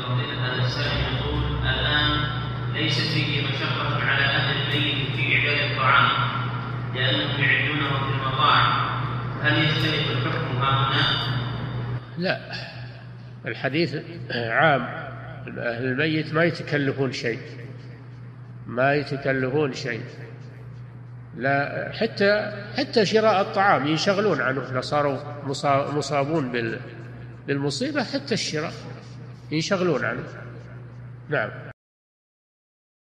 فضيلة هذا السائل يقول الآن ليس فيه مشقة على أهل الميت في إعداد الطعام لأنهم يعدونه في المطاعم، هل يختلف الحكم ها هنا؟ لا، الحديث عام، أهل الميت ما يتكلفون شيء، ما يتكلفون شيء، لا حتى شراء الطعام ينشغلون عنه، صاروا مصابون بالمصيبة، حتى الشراء ينشغلون عنه. نعم.